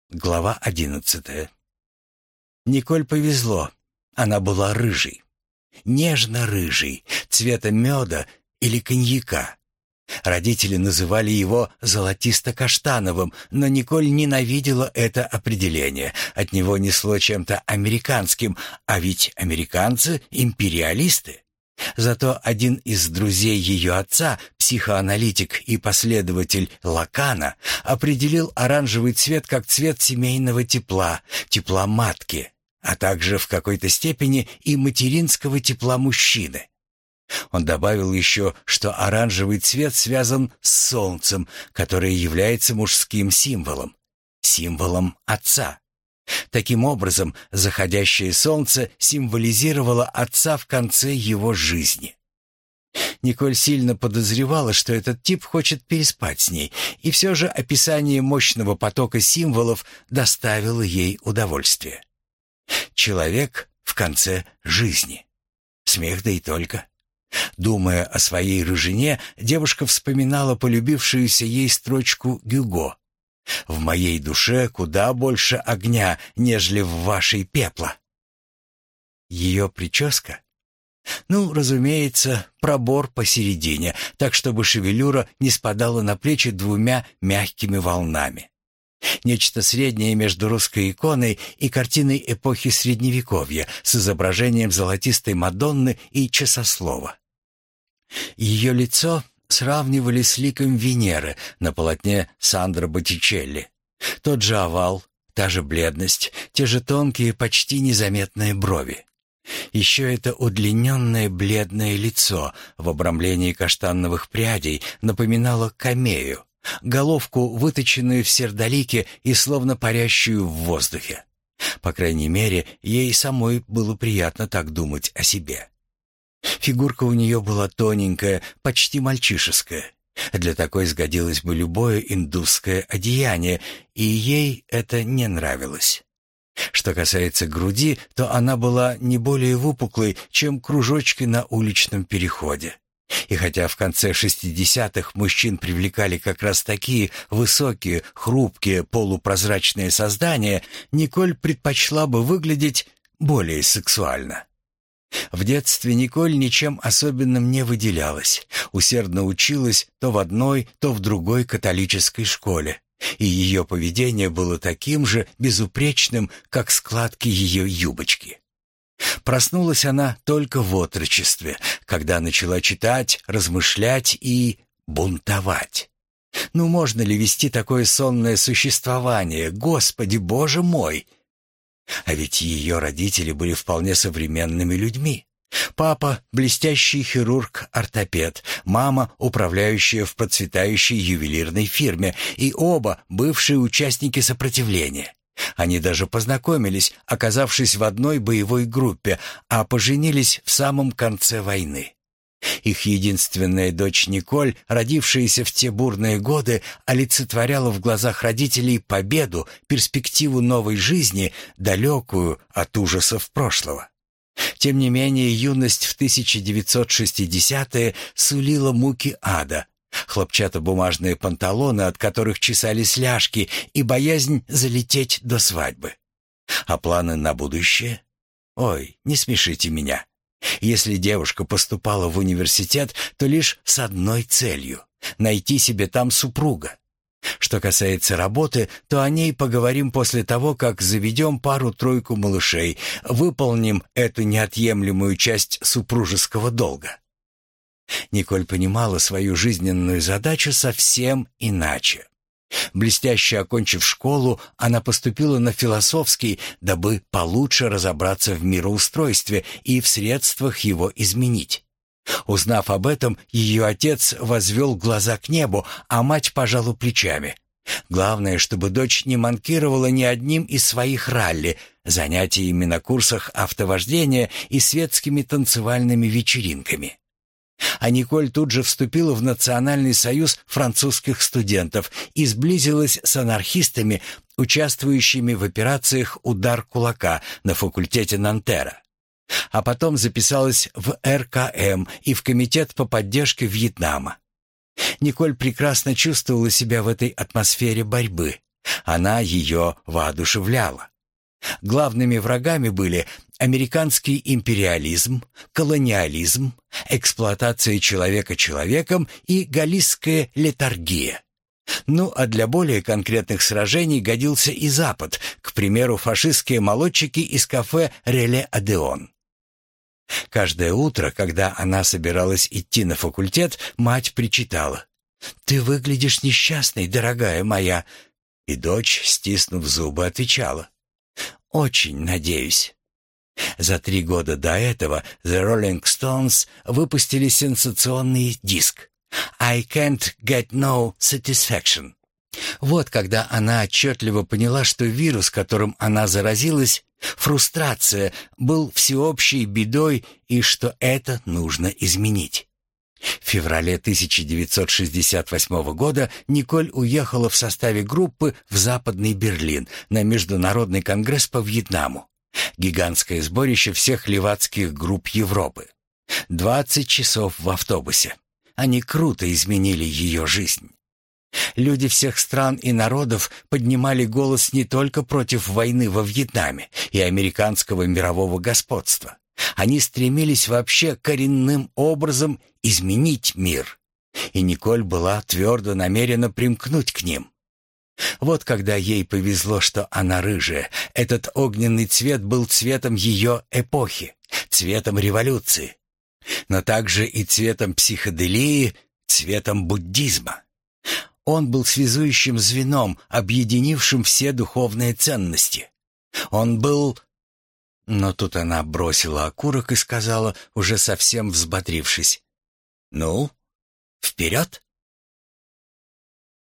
Глава 11. Николь повезло. Она была рыжей. Нежно-рыжей, цвета меда или коньяка. Родители называли его золотисто-каштановым, но Николь ненавидела это определение. От него несло чем-то американским, а ведь американцы — империалисты. Зато один из друзей ее отца, психоаналитик и последователь Лакана, определил оранжевый цвет как цвет семейного тепла, тепла матки, а также в какой-то степени и материнского тепла мужчины. Он добавил еще, что оранжевый цвет связан с солнцем, которое является мужским символом, символом отца. Таким образом, заходящее солнце символизировало отца в конце его жизни. Николь сильно подозревала, что этот тип хочет переспать с ней, и все же описание мощного потока символов доставило ей удовольствие. Человек в конце жизни. Смех да и только. Думая о своей рыжине, девушка вспоминала полюбившуюся ей строчку Гюго: «В моей душе куда больше огня, нежели в вашей пепла». Ее прическа? Ну, разумеется, пробор посередине, так чтобы шевелюра не спадала на плечи двумя мягкими волнами. Нечто среднее между русской иконой и картиной эпохи Средневековья с изображением золотистой Мадонны и часослова. Ее лицо сравнивали с ликом Венеры на полотне Сандро Боттичелли. Тот же овал, та же бледность, те же тонкие, почти незаметные брови. Еще это удлиненное бледное лицо в обрамлении каштановых прядей напоминало камею, головку, выточенную в сердолике и словно парящую в воздухе. По крайней мере, ей самой было приятно так думать о себе. Фигурка у нее была тоненькая, почти мальчишеская. Для такой сгодилось бы любое индусское одеяние, и ей это не нравилось. Что касается груди, то она была не более выпуклой, чем кружочки на уличном переходе. И хотя в конце 60-х мужчин привлекали как раз такие высокие, хрупкие, полупрозрачные создания, Николь предпочла бы выглядеть более сексуально. В детстве Николь ничем особенным не выделялась, усердно училась то в одной, то в другой католической школе, и ее поведение было таким же безупречным, как складки ее юбочки. Проснулась она только в отрочестве, когда начала читать, размышлять и бунтовать. Ну, можно ли вести такое сонное существование, Господи, Боже мой? А ведь ее родители были вполне современными людьми. Папа — блестящий хирург-ортопед, мама — управляющая в процветающей ювелирной фирме, и оба бывшие участники сопротивления. Они даже познакомились, оказавшись в одной боевой группе, а поженились в самом конце войны. Их единственная дочь Николь, родившаяся в те бурные годы, олицетворяла в глазах родителей победу, перспективу новой жизни, далекую от ужасов прошлого. Тем не менее, юность в 1960-е сулила муки ада, хлопчатобумажные панталоны, от которых чесались ляжки, и боязнь залететь до свадьбы. А планы на будущее? Ой, не смешите меня. Если девушка поступала в университет, то лишь с одной целью — найти себе там супруга. Что касается работы, то о ней поговорим после того, как заведем пару-тройку малышей, выполним эту неотъемлемую часть супружеского долга. Николь понимала свою жизненную задачу совсем иначе. Блестяще окончив школу, она поступила на философский, дабы получше разобраться в мироустройстве и в средствах его изменить. Узнав об этом, ее отец возвел глаза к небу, а мать пожала плечами. Главное, чтобы дочь не манкировала ни одним из своих ралли, занятиями на курсах автовождения и светскими танцевальными вечеринками. А Николь тут же вступила в Национальный союз французских студентов и сблизилась с анархистами, участвующими в операциях «Удар кулака» на факультете Нантера. А потом записалась в РКМ и в Комитет по поддержке Вьетнама. Николь прекрасно чувствовала себя в этой атмосфере борьбы. Она ее воодушевляла. Главными врагами были американский империализм, колониализм, эксплуатация человека человеком и галлийская летаргия. Ну, а для более конкретных сражений годился и Запад, к примеру, фашистские молодчики из кафе «Реле Одеон». Каждое утро, когда она собиралась идти на факультет, мать причитала: «Ты выглядишь несчастной, дорогая моя». И дочь, стиснув зубы, отвечала: «Очень надеюсь». За 3 года до этого The Rolling Stones выпустили сенсационный диск «I Can't Get No Satisfaction». Вот когда она отчетливо поняла, что вирус, которым она заразилась, фрустрация, был всеобщей бедой и что это нужно изменить. В феврале 1968 года Николь уехала в составе группы в Западный Берлин на Международный конгресс по Вьетнаму. Гигантское сборище всех левацких групп Европы. 20 часов в автобусе. Они круто изменили ее жизнь. Люди всех стран и народов поднимали голос не только против войны во Вьетнаме и американского мирового господства. Они стремились вообще коренным образом изменить мир. И Николь была твердо намерена примкнуть к ним. Вот когда ей повезло, что она рыжая, этот огненный цвет был цветом ее эпохи, цветом революции, но также и цветом психоделии, цветом буддизма. Он был связующим звеном, объединившим все духовные ценности. Он был... Но тут она бросила окурок и сказала, уже совсем взбодрившись: «Ну, вперед!»